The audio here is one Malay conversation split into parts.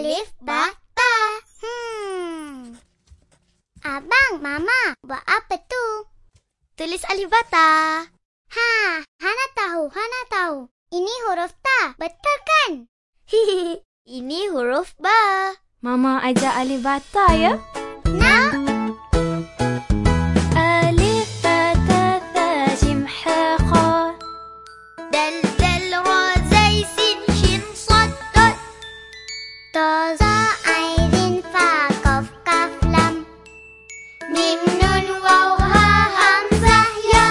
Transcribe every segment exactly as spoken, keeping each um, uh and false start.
alif, ba, ta. Hmm. Abang, Mama, buat apa tu? Tulis alif ba ta. Ha, Hana tahu, Hana tahu. Ini huruf ta, betul kan? Hihi, ini huruf ba. Mama ajar alif ba ta ya. Nak? Alif ba ta tha jim ha kha. Dal dal ra zai sin shin sad dot. Ta za ain fa qaf qaf lam. Mim nun waw ha hamzah ya.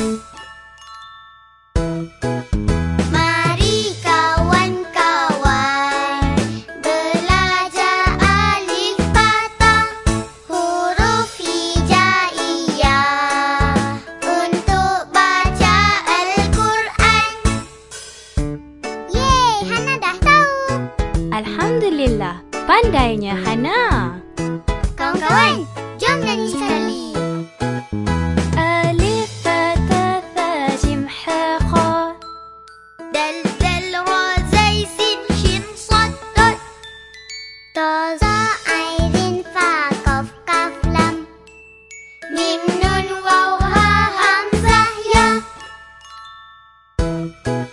Mari kawan-kawan belajar alif ba ta, huruf hijaiyah untuk baca Al-Quran. Yeay, Hana dah tahu. Alhamdulillah, pandainya Hana. Kawan-kawan, jom nyanyi sekali. Alif ba ta tha jim ha kha. Dal dal ra zai sin shin sad dot. Ta za ain fa qaf qaf lam. Mim nun waw ha hamzah ya.